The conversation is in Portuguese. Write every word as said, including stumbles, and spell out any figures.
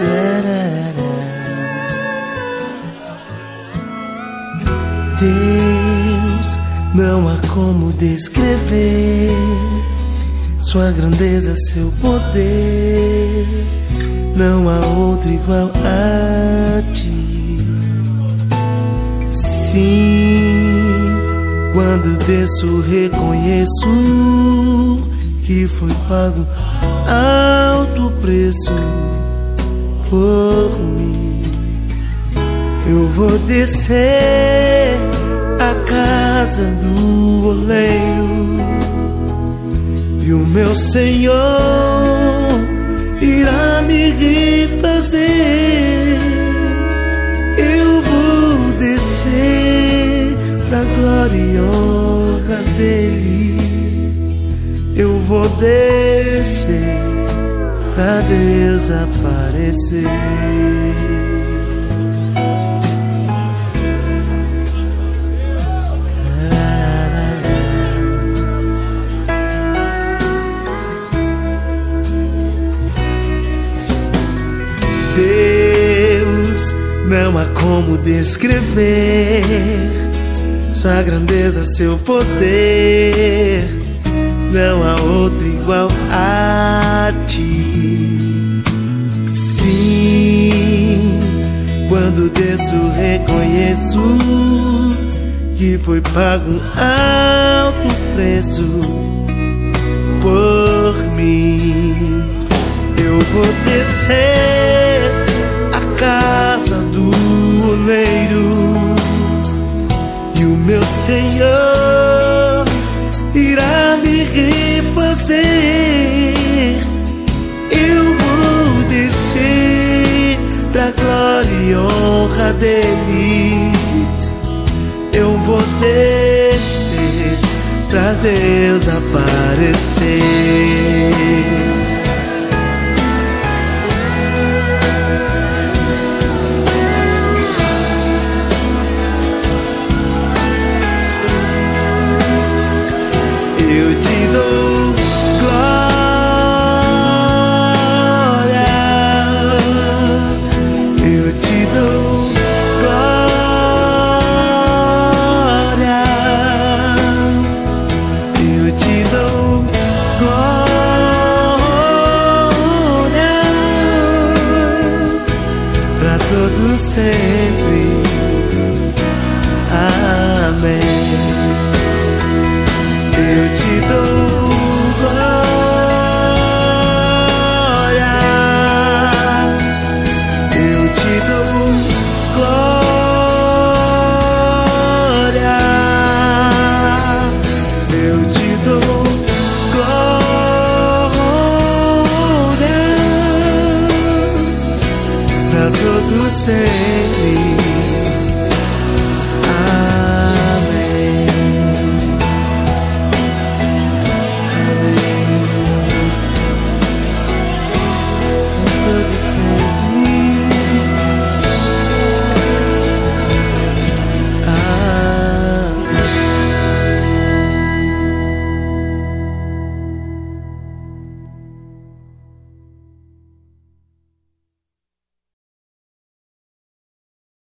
Deus, não há como descrever sua grandeza, seu poder. Não há outro igual a ti. Sim, quando desço reconheço que foi pago alto preço por mim. Eu vou descer a casa do oleiro e o meu Senhor irá me refazer. Eu vou descer pra glória e honra dele. Eu vou descer pra Deus aparecer. Deus, não há como descrever sua grandeza, seu poder. Não há outro igual a ti. Sim, quando desço reconheço que foi pago um alto preço por mim. Eu vou descer a casa do oleiro e o meu Senhor irá me refazer. Eu vou descer pra glória e honra dele. Eu vou descer pra Deus aparecer. Eu te dou glória, eu te dou glória, eu te dou glória pra todo sempre. Amém. Eu te dou glória, eu te dou glória, eu te dou glória pra todo sempre. Say